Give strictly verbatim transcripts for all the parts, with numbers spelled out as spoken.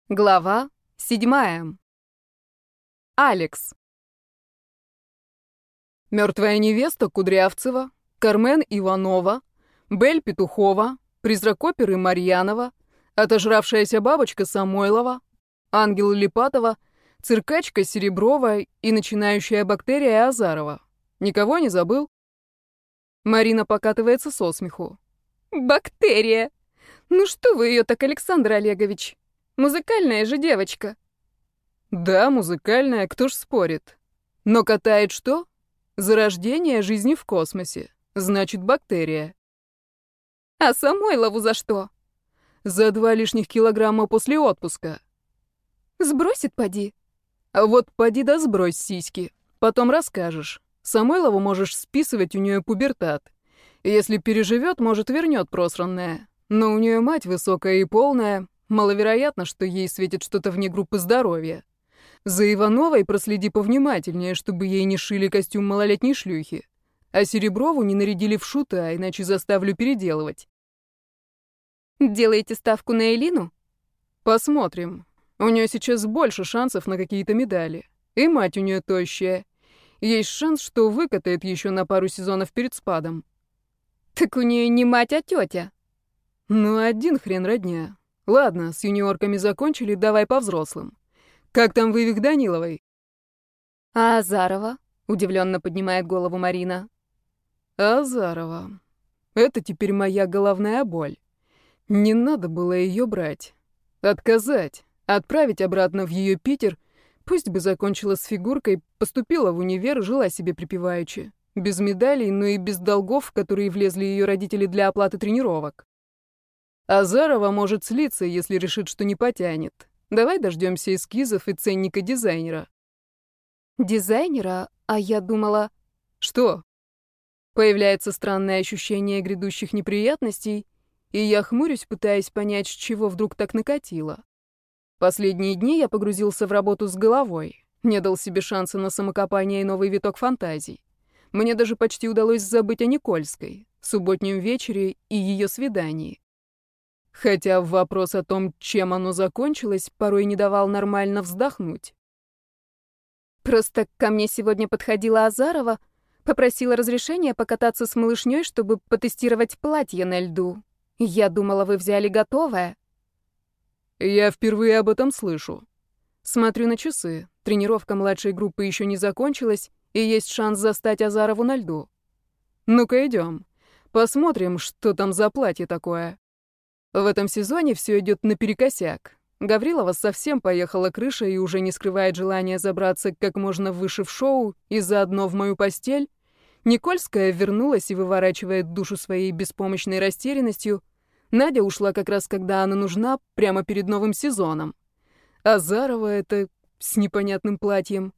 Глава седьмая. Алекс. Мертвая невеста Кудрявцева, Кармен Иванова, Бель Петухова, призрак оперы Марьянова, отожравшаяся бабочка Самойлова, ангел Липатова, циркачка Сереброва и начинающая бактерия Азарова. Никого не забыл? Марина покатывается со смеху. Бактерия! Ну что вы ее так, Александр Олегович? Музыкальная же девочка. Да, музыкальная, кто ж спорит. Но катает что? Зарождение жизни в космосе. Значит, бактерия. А Самойлову за что? За два лишних килограмма после отпуска. Сбросит, поди. А вот поди да сбрось сиськи. Потом расскажешь. Самойлову можешь списывать, у нее пубертат. Если переживет, может, вернет просранное. Но у нее мать высокая и полная. Маловероятно, что ей светит что-то вне группы здоровья. За Ивановой проследи повнимательнее, чтобы ей не шили костюм малолетней шлюхи. А Сереброву не нарядили в шута, иначе заставлю переделывать. Делаете ставку на Элину? Посмотрим. У нее сейчас больше шансов на какие-то медали. И мать у нее тощая. Есть шанс, что выкатает еще на пару сезонов перед спадом. Так у нее не мать, а тетя. Ну, один хрен родня. Ладно, с юниорками закончили, давай по взрослым. Как там вывих Даниловой? А Азарова? Удивленно поднимает голову Марина. Азарова. Это теперь моя головная боль. Не надо было ее брать. Отказать. Отправить обратно в ее Питер. Пусть бы закончила с фигуркой, поступила в универ, жила себе припеваючи. Без медалей, но и без долгов, в которые влезли ее родители для оплаты тренировок. Азарова может слиться, если решит, что не потянет. Давай дождемся эскизов и ценника дизайнера. Дизайнера? А я думала... Что? Появляется странное ощущение грядущих неприятностей, и я хмурюсь, пытаясь понять, с чего вдруг так накатило. Последние дни я погрузился в работу с головой, не дал себе шанса на самокопание и новый виток фантазий. Мне даже почти удалось забыть о Никольской, субботнем вечере и ее свидании. Хотя вопрос о том, чем оно закончилось, порой не давал нормально вздохнуть. Просто ко мне сегодня подходила Азарова, попросила разрешения покататься с малышней, чтобы потестировать платье на льду. Я думала, вы взяли готовое. Я впервые об этом слышу. Смотрю на часы. Тренировка младшей группы еще не закончилась, и есть шанс застать Азарову на льду. Ну-ка идем. Посмотрим, что там за платье такое. В этом сезоне все идет наперекосяк. Гаврилова совсем поехала крыша и уже не скрывает желания забраться как можно выше в шоу и заодно в мою постель. Никольская вернулась и выворачивает душу своей беспомощной растерянностью. Надя ушла как раз, когда она нужна, прямо перед новым сезоном. Азарова это с непонятным платьем.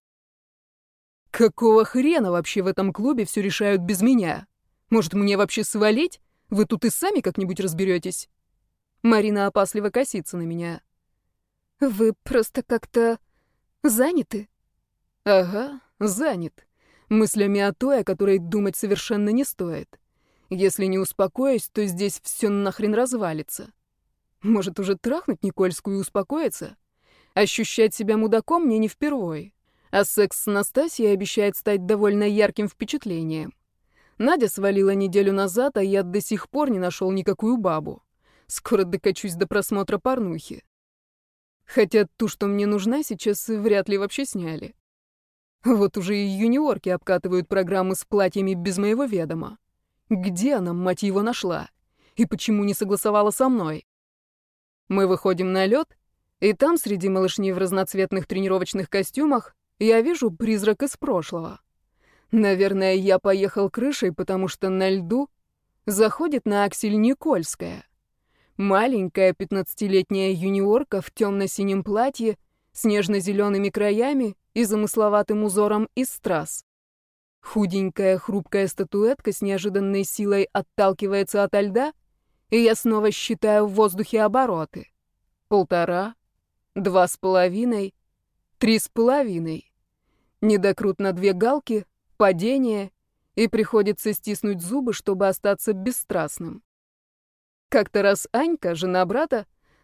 Какого хрена вообще в этом клубе все решают без меня? Может, мне вообще свалить? Вы тут и сами как-нибудь разберетесь? Марина опасливо косится на меня. Вы просто как-то заняты? Ага, занят. Мыслями о той, о которой думать совершенно не стоит. Если не успокоюсь, то здесь все нахрен развалится. Может, уже трахнуть Никольскую и успокоиться? Ощущать себя мудаком мне не впервой. А секс с Настасьей обещает стать довольно ярким впечатлением. Надя свалила неделю назад, а я до сих пор не нашел никакую бабу. Скоро докачусь до просмотра порнухи. Хотя ту, что мне нужна, сейчас вряд ли вообще сняли. Вот уже и юниорки обкатывают программы с платьями без моего ведома. Где она, мать его, нашла? И почему не согласовала со мной? Мы выходим на лед, и там, среди малышней в разноцветных тренировочных костюмах, я вижу призрак из прошлого. Наверное, я поехал крышей, потому что на льду заходит на аксель Никольская. Маленькая пятнадцатилетняя юниорка в темно-синем платье с нежно-зелеными краями и замысловатым узором из страз. Худенькая, хрупкая статуэтка с неожиданной силой отталкивается от льда, и я снова считаю в воздухе обороты. Полтора, два с половиной, три с половиной. Недокрут на две галки, падение, и приходится стиснуть зубы, чтобы остаться бесстрастным. Как-то раз Анька, жена брата,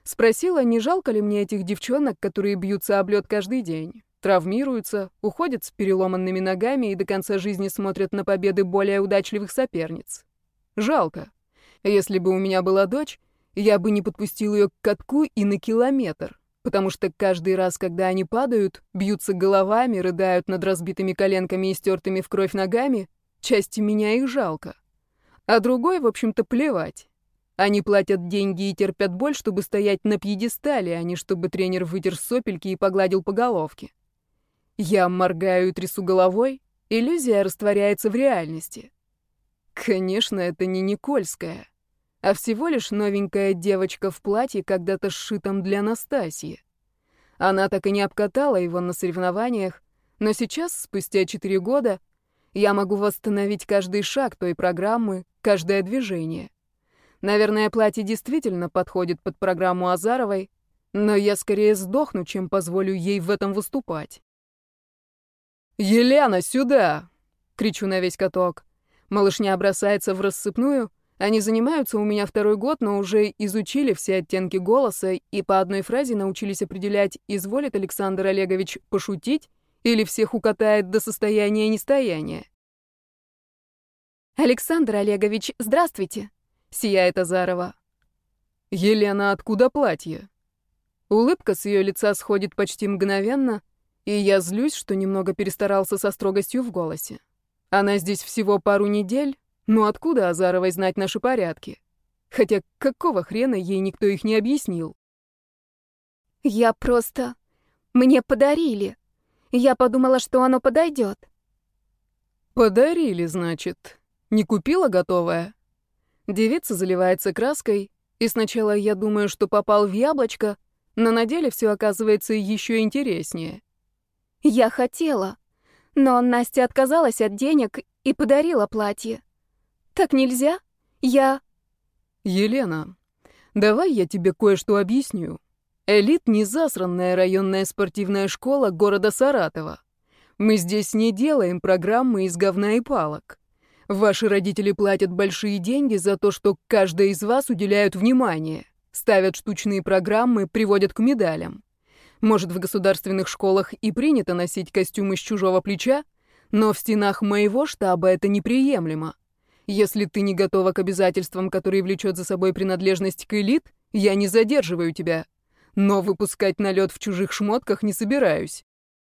Спросила, не жалко ли мне этих девчонок, которые бьются об лед каждый день, травмируются, уходят с переломанными ногами и до конца жизни смотрят на победы более удачливых соперниц. Жалко. Если бы у меня была дочь, я бы не подпустил ее к катку и на километр, потому что каждый раз, когда они падают, бьются головами, рыдают над разбитыми коленками и стертыми в кровь ногами, части меня их жалко. А другой, в общем-то, плевать. Они платят деньги и терпят боль, чтобы стоять на пьедестале, а не чтобы тренер вытер сопельки и погладил по головке. Я моргаю и трясу головой, иллюзия растворяется в реальности. Конечно, это не Никольская, а всего лишь новенькая девочка в платье, когда-то сшитом для Настасьи. Она так и не обкатала его на соревнованиях, но сейчас, спустя четыре года, я могу восстановить каждый шаг той программы, каждое движение. Наверное, платье действительно подходит под программу Азаровой, но я скорее сдохну, чем позволю ей в этом выступать. «Елена, сюда!» — кричу на весь каток. Малышня бросается в рассыпную. Они занимаются у меня второй год, но уже изучили все оттенки голоса и по одной фразе научились определять, изволит Александр Олегович пошутить или всех укатает до состояния нестояния. «Александр Олегович, здравствуйте!» — сияет Азарова. «Елена, откуда платье?» Улыбка с ее лица сходит почти мгновенно, и я злюсь, что немного перестарался со строгостью в голосе. Она здесь всего пару недель, но откуда Азаровой знать наши порядки? Хотя какого хрена ей никто их не объяснил? «Я просто... Мне подарили. Я подумала, что оно подойдет». «Подарили, значит. Не купила готовое?» Девица заливается краской, и сначала я думаю, что попал в яблочко, но на деле все оказывается еще интереснее. «Я хотела, но Настя отказалась от денег и подарила платье. Так нельзя? Я...» «Елена, давай я тебе кое-что объясню. Элит — не засранная районная спортивная школа города Саратова. Мы здесь не делаем программы из говна и палок. Ваши родители платят большие деньги за то, что каждый из вас уделяют внимание, ставят штучные программы, приводят к медалям. Может, в государственных школах и принято носить костюмы с чужого плеча, но в стенах моего штаба это неприемлемо. Если ты не готова к обязательствам, которые влечет за собой принадлежность к элит, я не задерживаю тебя. Но выпускать на лед в чужих шмотках не собираюсь».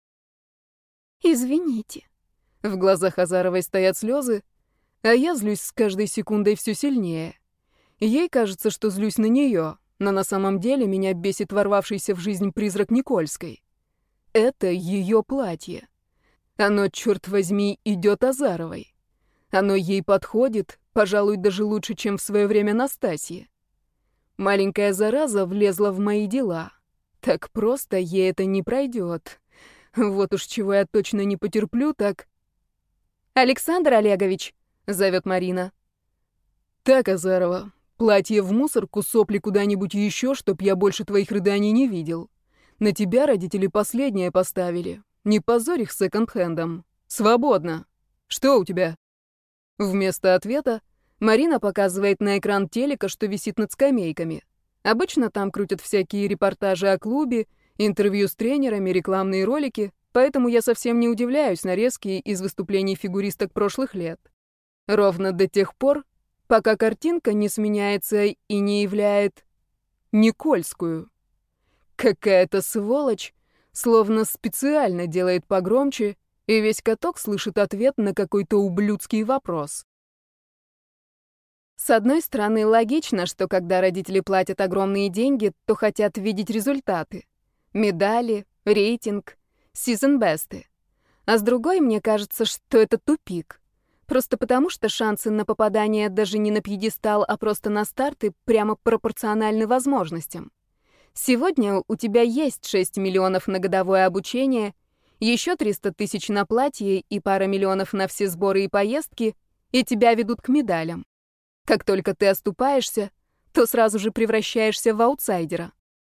«Извините». В глазах Азаровой стоят слезы, а я злюсь с каждой секундой все сильнее. Ей кажется, что злюсь на нее, но на самом деле меня бесит ворвавшийся в жизнь призрак Никольской. Это ее платье. Оно, черт возьми, идет Азаровой. Оно ей подходит, пожалуй, даже лучше, чем в свое время Настасье. Маленькая зараза влезла в мои дела. Так просто ей это не пройдет. Вот уж чего я точно не потерплю, так... «Александр Олегович», — зовет Марина. «Так, Азарова, платье в мусорку, сопли куда-нибудь еще, чтоб я больше твоих рыданий не видел. На тебя родители последнее поставили. Не позорь их секонд-хендом. Свободно. Что у тебя?» Вместо ответа Марина показывает на экран телека, что висит над скамейками. Обычно там крутят всякие репортажи о клубе, интервью с тренерами, рекламные ролики, поэтому я совсем не удивляюсь нарезки из выступлений фигуристок прошлых лет. Ровно до тех пор, пока картинка не сменяется и не являет Никольскую. Какая-то сволочь словно специально делает погромче, и весь каток слышит ответ на какой-то ублюдский вопрос. С одной стороны, логично, что когда родители платят огромные деньги, то хотят видеть результаты. Медали, рейтинг, сизон-бесты. А с другой, мне кажется, что это тупик. Просто потому, что шансы на попадание даже не на пьедестал, а просто на старты прямо пропорциональны возможностям. Сегодня у тебя есть шесть миллионов на годовое обучение, еще триста тысяч на платье и пара миллионов на все сборы и поездки, и тебя ведут к медалям. Как только ты оступаешься, то сразу же превращаешься в аутсайдера.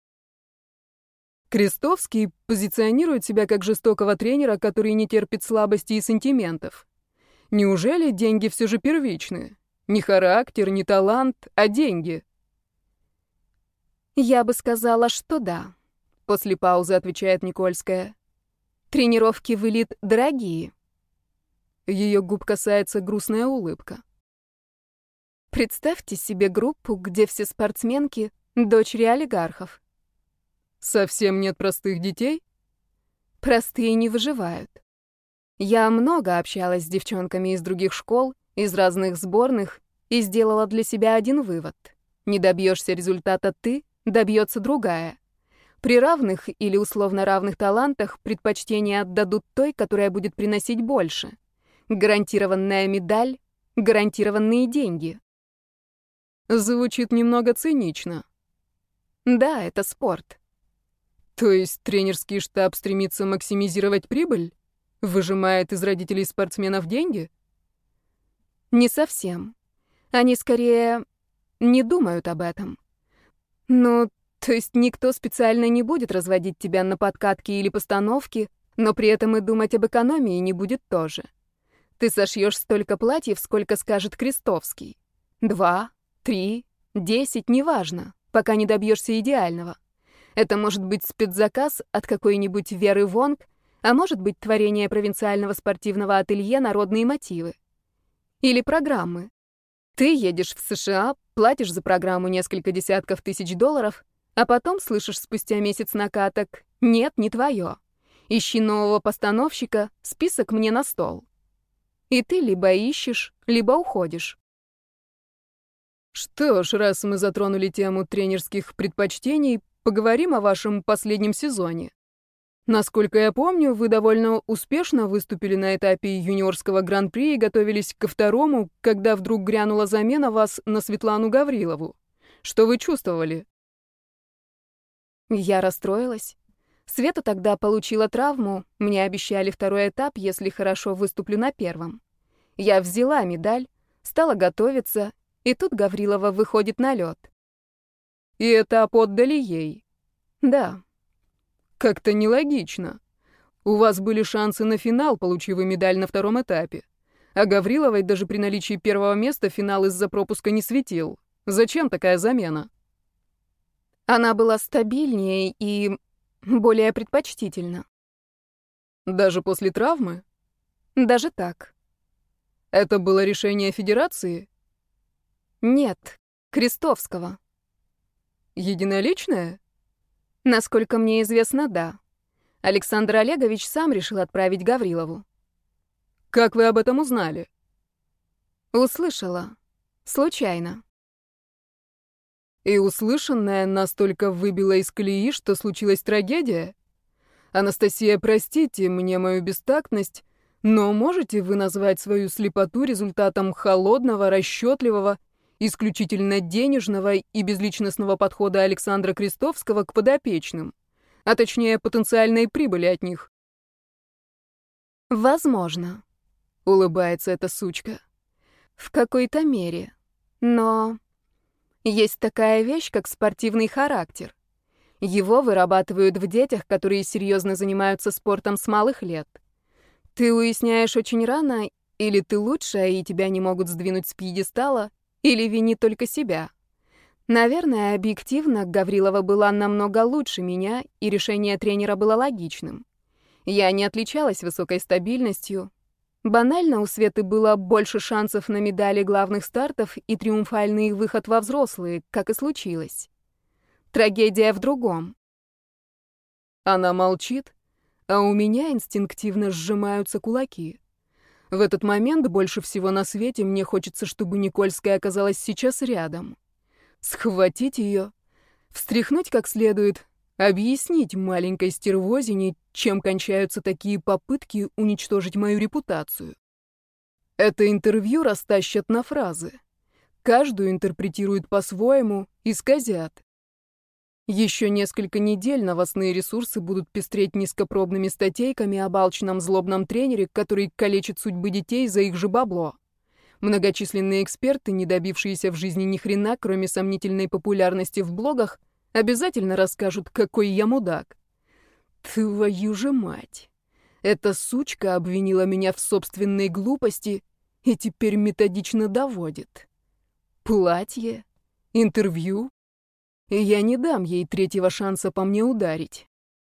Крестовский позиционирует себя как жестокого тренера, который не терпит слабости и сантиментов. Неужели деньги все же первичны? Не характер, не талант, а деньги. Я бы сказала, что да. После паузы отвечает Никольская. Тренировки в элит дорогие. Ее губ касается грустная улыбка. Представьте себе группу, где все спортсменки — дочери олигархов. Совсем нет простых детей? Простые не выживают. Я много общалась с девчонками из других школ, из разных сборных, и сделала для себя один вывод. Не добьешься результата ты, добьется другая. При равных или условно равных талантах предпочтение отдадут той, которая будет приносить больше. Гарантированная медаль, гарантированные деньги. Звучит немного цинично. Да, это спорт. То есть тренерский штаб стремится максимизировать прибыль? Выжимает из родителей спортсменов деньги? Не совсем. Они скорее не думают об этом. Ну, то есть никто специально не будет разводить тебя на подкатки или постановки, но при этом и думать об экономии не будет тоже. Ты сошьешь столько платьев, сколько скажет Крестовский. Два, три, десять, неважно, пока не добьешься идеального. Это может быть спецзаказ от какой-нибудь Веры Вонг, а может быть творение провинциального спортивного ателье «Народные мотивы». Или программы. Ты едешь в США, платишь за программу несколько десятков тысяч долларов, а потом слышишь спустя месяц накаток: «Нет, не твое. Ищи нового постановщика, список мне на стол». И ты либо ищешь, либо уходишь. Что ж, раз мы затронули тему тренерских предпочтений, поговорим о вашем последнем сезоне. Насколько я помню, вы довольно успешно выступили на этапе юниорского гран-при и готовились ко второму, когда вдруг грянула замена вас на Светлану Гаврилову. Что вы чувствовали? Я расстроилась. Света тогда получила травму, мне обещали второй этап, если хорошо выступлю на первом. Я взяла медаль, стала готовиться, и тут Гаврилова выходит на лед. И этап отдали ей? Да. Как-то нелогично. У вас были шансы на финал, получив вы медаль на втором этапе. А Гавриловой даже при наличии первого места финал из-за пропуска не светил. Зачем такая замена? Она была стабильнее и более предпочтительна. Даже после травмы? Даже так. Это было решение федерации? Нет, Крестовского. Единоличное? Насколько мне известно, да. Александр Олегович сам решил отправить Гаврилову. Как вы об этом узнали? Услышала. Случайно. И услышанное настолько выбило из колеи, что случилась трагедия? Анастасия, простите мне мою бестактность, но можете вы назвать свою слепоту результатом холодного, расчетливого, исключительно денежного и безличностного подхода Александра Крестовского к подопечным, а точнее потенциальной прибыли от них? Возможно, улыбается эта сучка. В какой-то мере. Но есть такая вещь, как спортивный характер. Его вырабатывают в детях, которые серьезно занимаются спортом с малых лет. Ты уясняешь очень рано, или ты лучшая, и тебя не могут сдвинуть с пьедестала, или вини только себя. Наверное, объективно, Гаврилова была намного лучше меня, и решение тренера было логичным. Я не отличалась высокой стабильностью. Банально, у Светы было больше шансов на медали главных стартов и триумфальный выход во взрослые, как и случилось. Трагедия в другом. Она молчит, а у меня инстинктивно сжимаются кулаки. В этот момент больше всего на свете мне хочется, чтобы Никольская оказалась сейчас рядом. Схватить ее, встряхнуть как следует, объяснить маленькой стервозине, чем кончаются такие попытки уничтожить мою репутацию. Это интервью растащат на фразы. Каждую интерпретируют по-своему, исказят. Еще несколько недель новостные ресурсы будут пестреть низкопробными статейками об алчном злобном тренере, который калечит судьбы детей за их же бабло. Многочисленные эксперты, не добившиеся в жизни ни хрена, кроме сомнительной популярности в блогах, обязательно расскажут, какой я мудак. Твою же мать! Эта сучка обвинила меня в собственной глупости и теперь методично доводит. Платье? Интервью? И я не дам ей третьего шанса по мне ударить.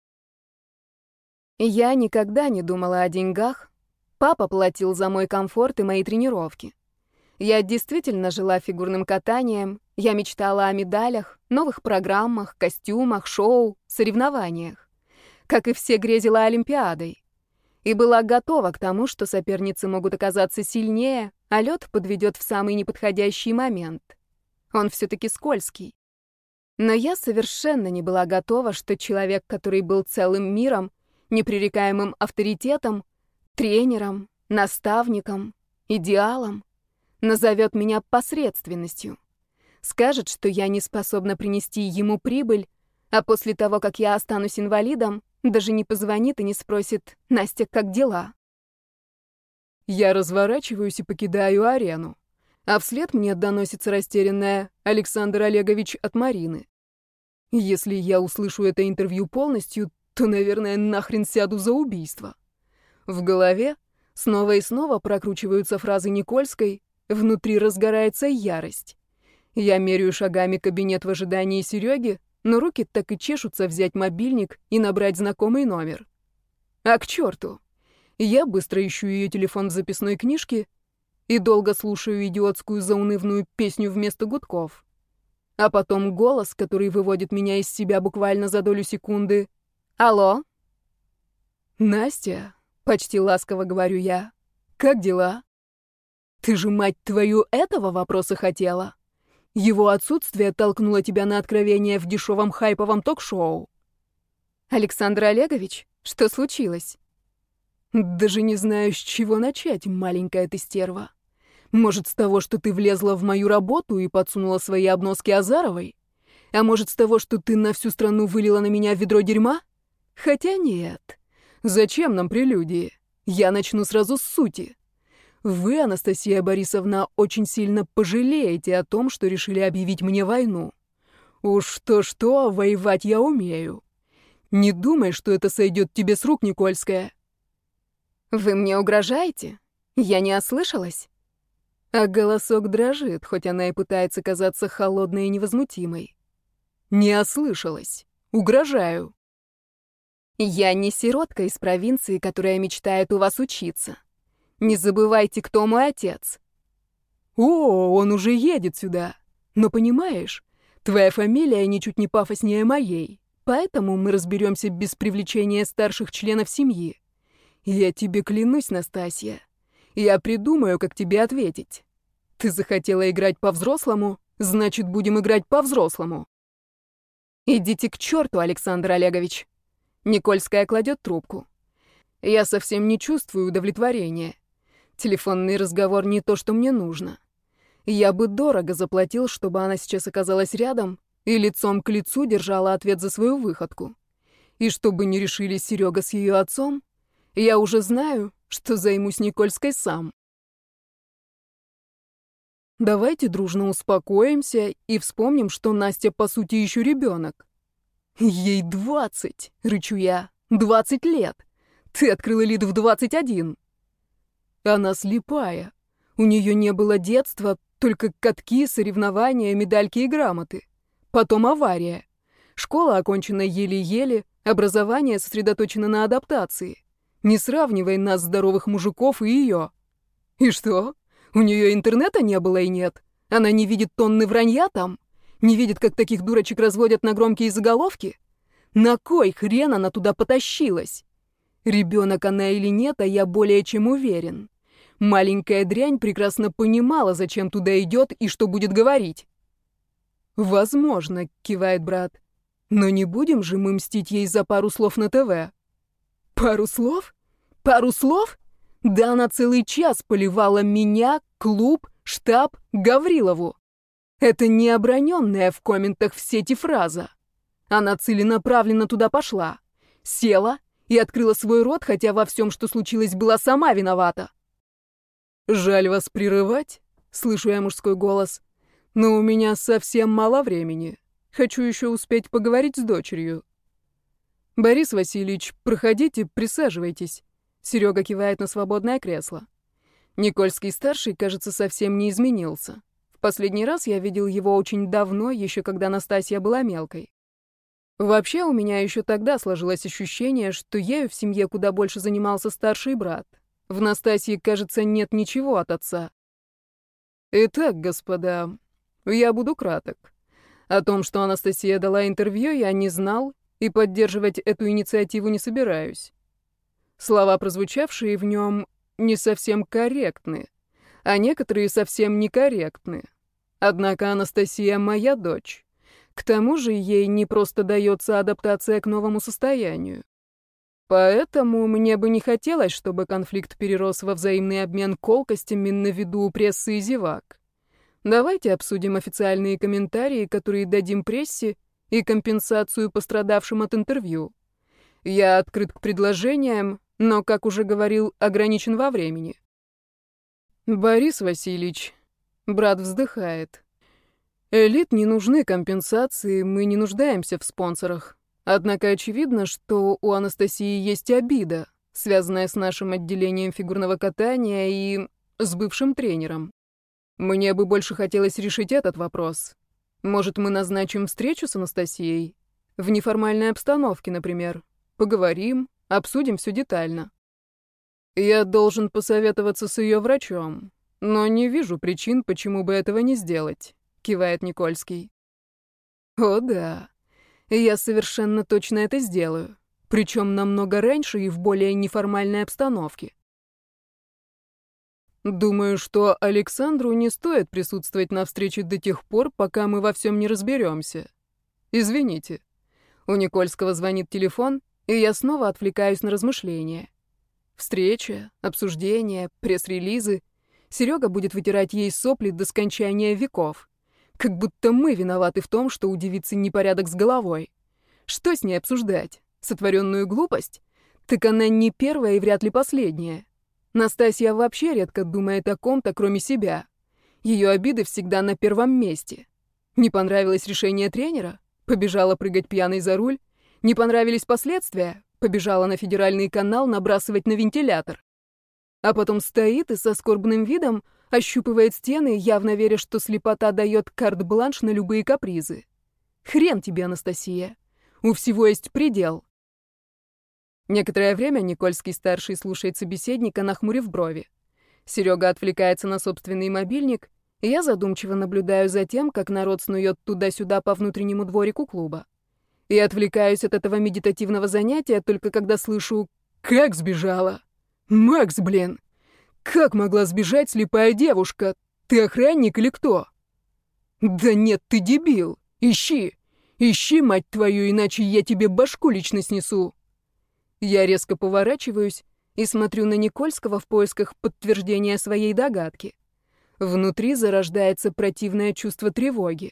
Я никогда не думала о деньгах. Папа платил за мой комфорт и мои тренировки. Я действительно жила фигурным катанием, я мечтала о медалях, новых программах, костюмах, шоу, соревнованиях. Как и все, грезила Олимпиадой. И была готова к тому, что соперницы могут оказаться сильнее, а лед подведет в самый неподходящий момент. Он все-таки скользкий. Но я совершенно не была готова, что человек, который был целым миром, непререкаемым авторитетом, тренером, наставником, идеалом, назовет меня посредственностью. Скажет, что я не способна принести ему прибыль, а после того, как я останусь инвалидом, даже не позвонит и не спросит: «Настя, как дела?» Я разворачиваюсь и покидаю арену, а вслед мне доносится растерянная «Александр Олегович» от Марины. Если я услышу это интервью полностью, то, наверное, нахрен сяду за убийство. В голове снова и снова прокручиваются фразы Никольской, внутри разгорается ярость. Я меряю шагами кабинет в ожидании Сереги, но руки так и чешутся взять мобильник и набрать знакомый номер. А к черту! Я быстро ищу ее телефон в записной книжке и долго слушаю идиотскую заунывную песню вместо гудков. А потом голос, который выводит меня из себя буквально за долю секунды. «Алло?» «Настя», — почти ласково говорю я, — «как дела? Ты же, мать твою, этого вопроса хотела? Его отсутствие толкнуло тебя на откровение в дешевом хайповом ток-шоу». «Александр Олегович, что случилось?» «Даже не знаю, с чего начать, маленькая ты стерва. Может, с того, что ты влезла в мою работу и подсунула свои обноски Азаровой? А может, с того, что ты на всю страну вылила на меня ведро дерьма? Хотя нет. Зачем нам прелюдии? Я начну сразу с сути. Вы, Анастасия Борисовна, очень сильно пожалеете о том, что решили объявить мне войну. Уж то-что, воевать я умею. Не думай, что это сойдет тебе с рук, Никольская». «Вы мне угрожаете? Я не ослышалась?» А голосок дрожит, хоть она и пытается казаться холодной и невозмутимой. «Не ослышалась. Угрожаю». «Я не сиротка из провинции, которая мечтает у вас учиться. Не забывайте, кто мой отец». «О, он уже едет сюда. Но понимаешь, твоя фамилия ничуть не пафоснее моей, поэтому мы разберемся без привлечения старших членов семьи. Я тебе клянусь, Настасья, я придумаю, как тебе ответить. Ты захотела играть по-взрослому, значит, будем играть по-взрослому». «Идите к черту, Александр Олегович». Никольская кладет трубку. Я совсем не чувствую удовлетворения. Телефонный разговор не то, что мне нужно. Я бы дорого заплатил, чтобы она сейчас оказалась рядом и лицом к лицу держала ответ за свою выходку. И чтобы не решили Серега с ее отцом, я уже знаю, что займусь Никольской сам. Давайте дружно успокоимся и вспомним, что Настя, по сути, еще ребенок. «Ей двадцать!» — рычу я. «Двадцать лет! Ты открыла лид в двадцать один!» Она слепая. У нее не было детства, только катки, соревнования, медальки и грамоты. Потом авария. Школа окончена еле-еле, образование сосредоточено на адаптации. Не сравнивай нас, здоровых мужиков, и ее. И что? У нее интернета не было и нет? Она не видит тонны вранья там? Не видит, как таких дурочек разводят на громкие заголовки? На кой хрен она туда потащилась? Ребенок она или нет, а я более чем уверен. Маленькая дрянь прекрасно понимала, зачем туда идет и что будет говорить. «Возможно», — кивает брат. «Но не будем же мы мстить ей за пару слов на ТВ». «Пару слов? Пару слов? Да она целый час поливала меня, клуб, штаб, Гаврилову. Это не оброненная в комментах в сети фраза. Она целенаправленно туда пошла, села и открыла свой рот, хотя во всем, что случилось, была сама виновата». «Жаль вас прерывать», — слышу я мужской голос, «но у меня совсем мало времени. Хочу еще успеть поговорить с дочерью». «Борис Васильевич, проходите, присаживайтесь». Серега кивает на свободное кресло. Никольский-старший, кажется, совсем не изменился. В последний раз я видел его очень давно, еще когда Настасья была мелкой. Вообще, у меня еще тогда сложилось ощущение, что ею в семье куда больше занимался старший брат. В Настасье, кажется, нет ничего от отца. Итак, господа, я буду краток. О том, что Анастасия дала интервью, я не знал и поддерживать эту инициативу не собираюсь. Слова, прозвучавшие в нем, не совсем корректны, а некоторые совсем некорректны. Однако Анастасия моя дочь. К тому же ей не просто дается адаптация к новому состоянию. Поэтому мне бы не хотелось, чтобы конфликт перерос во взаимный обмен колкостями на виду у прессы и зевак. Давайте обсудим официальные комментарии, которые дадим прессе, и компенсацию пострадавшим от интервью. Я открыт к предложениям, но, как уже говорил, ограничен во времени. Борис Васильевич, брат вздыхает. Элит не нужны компенсации, мы не нуждаемся в спонсорах. Однако очевидно, что у Анастасии есть обида, связанная с нашим отделением фигурного катания и с бывшим тренером. Мне бы больше хотелось решить этот вопрос. Может, мы назначим встречу с Анастасией? В неформальной обстановке, например. Поговорим, обсудим все детально. Я должен посоветоваться с ее врачом, но не вижу причин, почему бы этого не сделать, кивает Никольский. О да, я совершенно точно это сделаю, причем намного раньше и в более неформальной обстановке. Думаю, что Александру не стоит присутствовать на встрече до тех пор, пока мы во всем не разберемся. Извините. У Никольского звонит телефон, и я снова отвлекаюсь на размышления. Встреча, обсуждения, пресс-релизы. Серега будет вытирать ей сопли до скончания веков. Как будто мы виноваты в том, что у девицы непорядок с головой. Что с ней обсуждать? Сотворенную глупость? Так она не первая и вряд ли последняя. Настасья вообще редко думает о ком-то, кроме себя. Ее обиды всегда на первом месте. Не понравилось решение тренера? Побежала прыгать пьяной за руль. Не понравились последствия? Побежала на федеральный канал набрасывать на вентилятор. А потом стоит и со скорбным видом ощупывает стены, явно веря, что слепота дает карт-бланш на любые капризы. Хрен тебе, Анастасия. У всего есть предел. Некоторое время Никольский-старший слушает собеседника, нахмурив брови. Серега отвлекается на собственный мобильник, и я задумчиво наблюдаю за тем, как народ снует туда-сюда по внутреннему дворику клуба. И отвлекаюсь от этого медитативного занятия только когда слышу «Как сбежала?» «Макс, блин! Как могла сбежать слепая девушка? Ты охранник или кто?» «Да нет, ты дебил! Ищи! Ищи, мать твою, иначе я тебе башку лично снесу!» Я резко поворачиваюсь и смотрю на Никольского в поисках подтверждения своей догадки. Внутри зарождается противное чувство тревоги.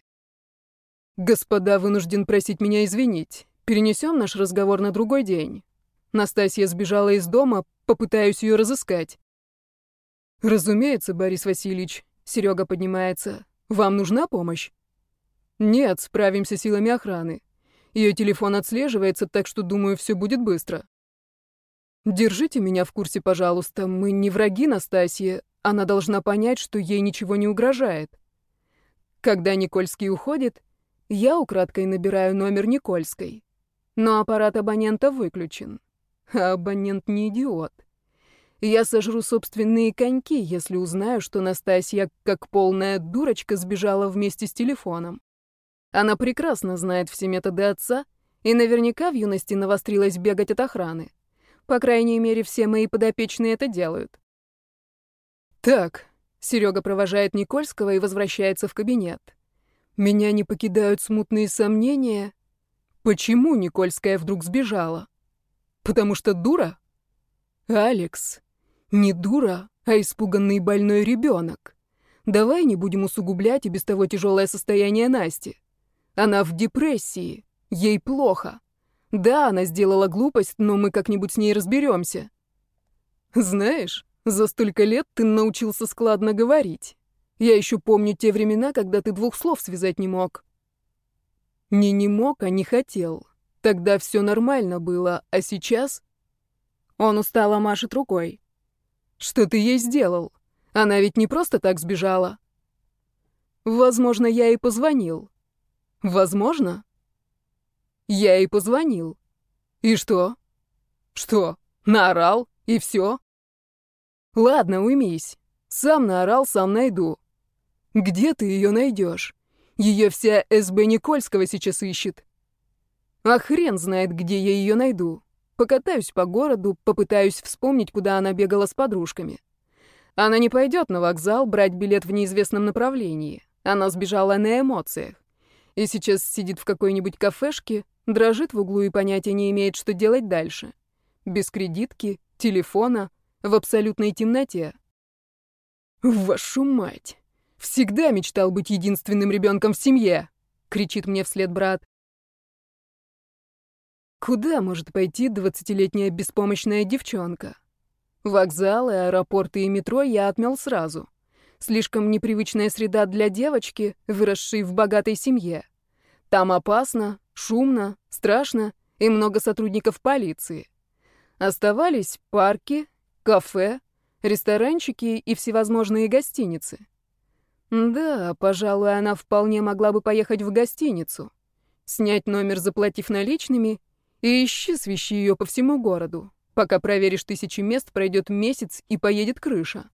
«Господа, вынужден просить меня извинить. Перенесем наш разговор на другой день. Настасья сбежала из дома, попытаюсь ее разыскать». «Разумеется, Борис Васильевич», — Серега поднимается. «Вам нужна помощь?» «Нет, справимся силами охраны. Ее телефон отслеживается, так что, думаю, все будет быстро». «Держите меня в курсе, пожалуйста. Мы не враги Настасьи. Она должна понять, что ей ничего не угрожает». Когда Никольский уходит, я украдкой набираю номер Никольской. Но аппарат абонента выключен. А абонент не идиот. Я сожру собственные коньки, если узнаю, что Настасья, как полная дурочка, сбежала вместе с телефоном. Она прекрасно знает все методы отца и наверняка в юности навострилась бегать от охраны. По крайней мере, все мои подопечные это делают. Так, Серега провожает Никольского и возвращается в кабинет. Меня не покидают смутные сомнения. Почему Никольская вдруг сбежала? Потому что дура? Алекс, не дура, а испуганный больной ребенок. Давай не будем усугублять и без того тяжелое состояние Насти. Она в депрессии, ей плохо. Да, она сделала глупость, но мы как-нибудь с ней разберемся. Знаешь, за столько лет ты научился складно говорить. Я еще помню те времена, когда ты двух слов связать не мог. Не не мог, а не хотел. Тогда все нормально было, а сейчас... Он устало машет рукой. Что ты ей сделал? Она ведь не просто так сбежала. Возможно, я и позвонил. Возможно? Я и позвонил. И что? Что? Наорал? И все? Ладно, уймись. Сам наорал, сам найду. Где ты ее найдешь? Ее вся СБ Никольского сейчас ищет. А хрен знает, где я ее найду. Покатаюсь по городу, попытаюсь вспомнить, куда она бегала с подружками. Она не пойдет на вокзал брать билет в неизвестном направлении. Она сбежала на эмоциях. И сейчас сидит в какой-нибудь кафешке, дрожит в углу и понятия не имеет, что делать дальше. Без кредитки, телефона, в абсолютной темноте. «Вашу мать! Всегда мечтал быть единственным ребенком в семье!» — кричит мне вслед брат. Куда может пойти двадцатилетняя беспомощная девчонка? Вокзалы, аэропорты и метро я отмел сразу. Слишком непривычная среда для девочки, выросшей в богатой семье. Там опасно, шумно, страшно и много сотрудников полиции. Оставались парки, кафе, ресторанчики и всевозможные гостиницы. Да, пожалуй, она вполне могла бы поехать в гостиницу, снять номер, заплатив наличными, и ищи, свищи ее по всему городу. Пока проверишь тысячи мест, пройдет месяц и поедет крыша.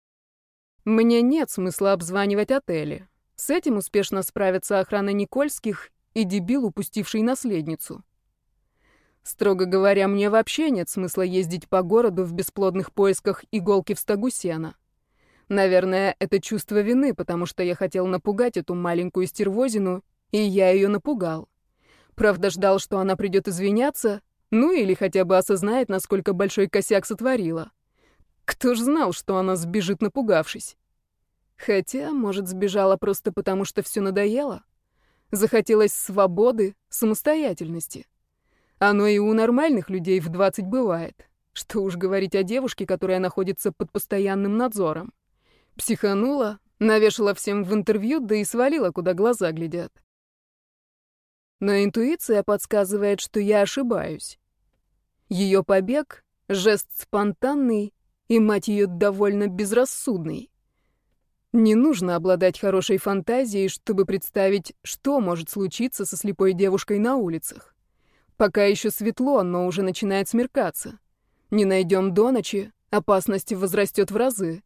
Мне нет смысла обзванивать отели. С этим успешно справится охрана Никольских и дебил, упустивший наследницу. Строго говоря, мне вообще нет смысла ездить по городу в бесплодных поисках иголки в стогу сена. Наверное, это чувство вины, потому что я хотел напугать эту маленькую стервозину, и я ее напугал. Правда, ждал, что она придет извиняться, ну или хотя бы осознает, насколько большой косяк сотворила. Кто ж знал, что она сбежит, напугавшись? Хотя, может, сбежала просто потому, что все надоело? Захотелось свободы, самостоятельности. Оно и у нормальных людей в двадцать бывает. Что уж говорить о девушке, которая находится под постоянным надзором. Психанула, навешала всем в интервью, да и свалила, куда глаза глядят. Но интуиция подсказывает, что я ошибаюсь. Ее побег — жест спонтанный и, мать ее, довольно безрассудный. Не нужно обладать хорошей фантазией, чтобы представить, что может случиться со слепой девушкой на улицах. Пока еще светло, но уже начинает смеркаться. Не найдем до ночи, опасность возрастет в разы.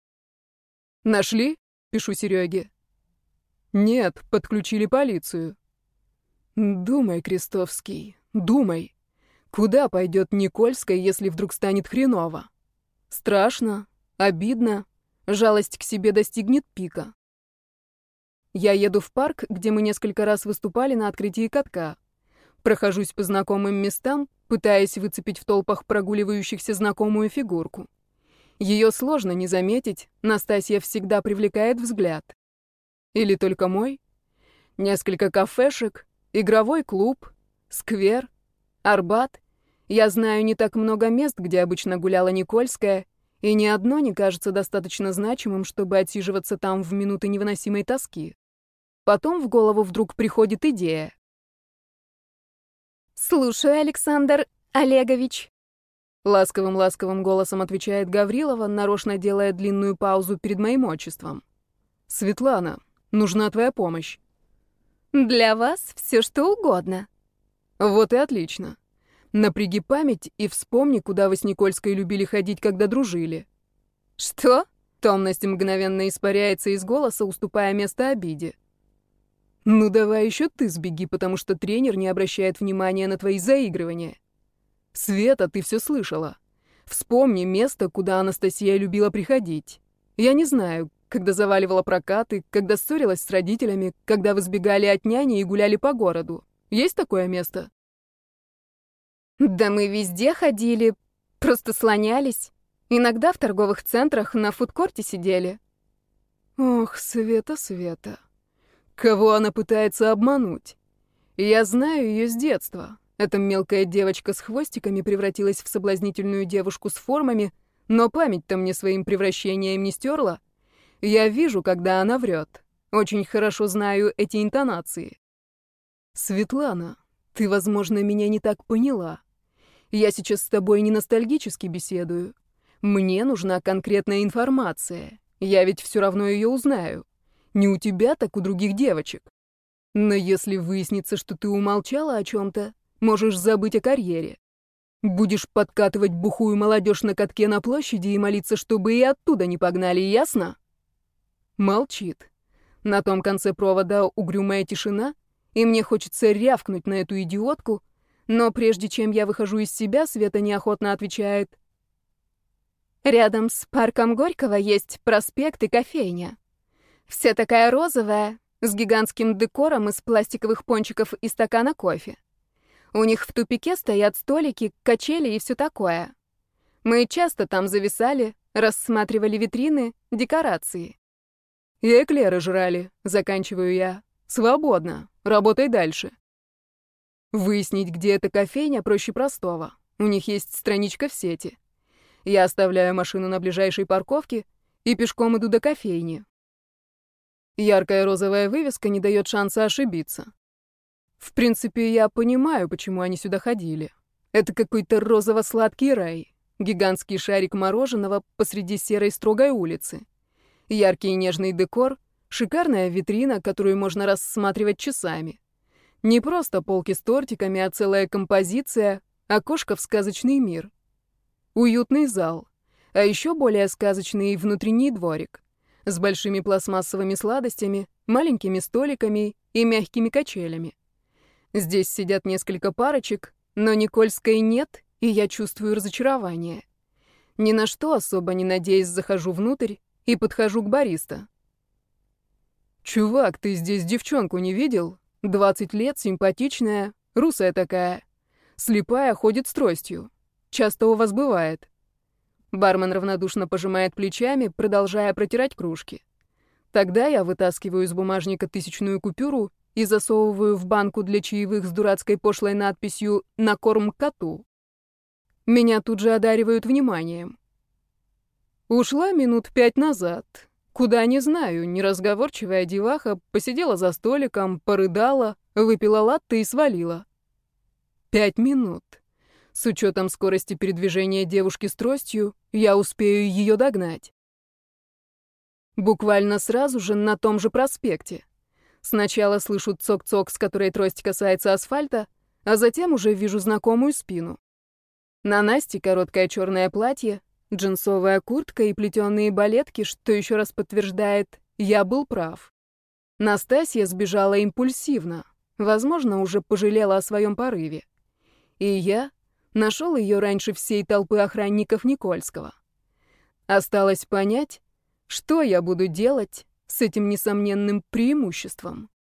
«Нашли?» — пишу Сереге. «Нет, подключили полицию». Думай, Крестовский, думай. Куда пойдет Никольская, если вдруг станет хреново? Страшно, обидно, жалость к себе достигнет пика. Я еду в парк, где мы несколько раз выступали на открытии катка. Прохожусь по знакомым местам, пытаясь выцепить в толпах прогуливающихся знакомую фигурку. Ее сложно не заметить, Настасья всегда привлекает взгляд. Или только мой? Несколько кафешек, игровой клуб, сквер, Арбат. Я знаю не так много мест, где обычно гуляла Никольская, и ни одно не кажется достаточно значимым, чтобы отсиживаться там в минуты невыносимой тоски. Потом в голову вдруг приходит идея. «Слушаю, Александр Олегович», — ласковым-ласковым голосом отвечает Гаврилова, нарочно делая длинную паузу перед моим отчеством. «Светлана, нужна твоя помощь». «Для вас все что угодно». «Вот и отлично. Напряги память и вспомни, куда вы с Никольской любили ходить, когда дружили». «Что?» — томность мгновенно испаряется из голоса, уступая место обиде. «Ну давай еще ты сбеги, потому что тренер не обращает внимания на твои заигрывания. Света, ты все слышала. Вспомни место, куда Анастасия любила приходить. Я не знаю, когда заваливала прокаты, когда ссорилась с родителями, когда вы сбегали от няни и гуляли по городу. Есть такое место?» «Да мы везде ходили, просто слонялись. Иногда в торговых центрах на фудкорте сидели». «Ох, Света, Света. Кого она пытается обмануть? Я знаю ее с детства. Эта мелкая девочка с хвостиками превратилась в соблазнительную девушку с формами, но память-то мне своим превращением не стерла. Я вижу, когда она врет. Очень хорошо знаю эти интонации. Светлана, ты, возможно, меня не так поняла. Я сейчас с тобой не ностальгически беседую. Мне нужна конкретная информация. Я ведь все равно ее узнаю. Не у тебя, так у других девочек. Но если выяснится, что ты умолчала о чем-то, можешь забыть о карьере. Будешь подкатывать бухую молодежь на катке на площади и молиться, чтобы и оттуда не погнали, ясно? Молчит. На том конце провода угрюмая тишина, и мне хочется рявкнуть на эту идиотку, но прежде чем я выхожу из себя, Света неохотно отвечает: рядом с парком Горького есть проспект и кофейня. Вся такая розовая, с гигантским декором из пластиковых пончиков и стакана кофе. У них в тупике стоят столики, качели и все такое. Мы часто там зависали, рассматривали витрины, декорации. И эклеры жрали, заканчиваю я. Свободно, работай дальше. Выяснить, где эта кофейня, проще простого. У них есть страничка в сети. Я оставляю машину на ближайшей парковке и пешком иду до кофейни. Яркая розовая вывеска не дает шанса ошибиться. В принципе, я понимаю, почему они сюда ходили. Это какой-то розово-сладкий рай. Гигантский шарик мороженого посреди серой строгой улицы. Яркий и нежный декор, шикарная витрина, которую можно рассматривать часами. Не просто полки с тортиками, а целая композиция, окошко в сказочный мир. Уютный зал, а еще более сказочный внутренний дворик с большими пластмассовыми сладостями, маленькими столиками и мягкими качелями. Здесь сидят несколько парочек, но Никольской нет, и я чувствую разочарование. Ни на что особо не надеясь, захожу внутрь и подхожу к бариста. «Чувак, ты здесь девчонку не видел? двадцать лет, симпатичная, русая такая. Слепая, ходит с тростью. Часто у вас бывает». Бармен равнодушно пожимает плечами, продолжая протирать кружки. Тогда я вытаскиваю из бумажника тысячную купюру и засовываю в банку для чаевых с дурацкой пошлой надписью «На корм коту». Меня тут же одаривают вниманием. Ушла минут пять назад. Куда не знаю, неразговорчивая деваха посидела за столиком, порыдала, выпила латте и свалила. Пять минут. С учетом скорости передвижения девушки с тростью, я успею ее догнать. Буквально сразу же на том же проспекте. Сначала слышу цок-цок, с которой трость касается асфальта, а затем уже вижу знакомую спину. На Насте короткое черное платье, джинсовая куртка и плетеные балетки, что еще раз подтверждает, я был прав. Настасья сбежала импульсивно, возможно, уже пожалела о своем порыве. И я нашел ее раньше всей толпы охранников Никольского. Осталось понять, что я буду делать с этим несомненным преимуществом.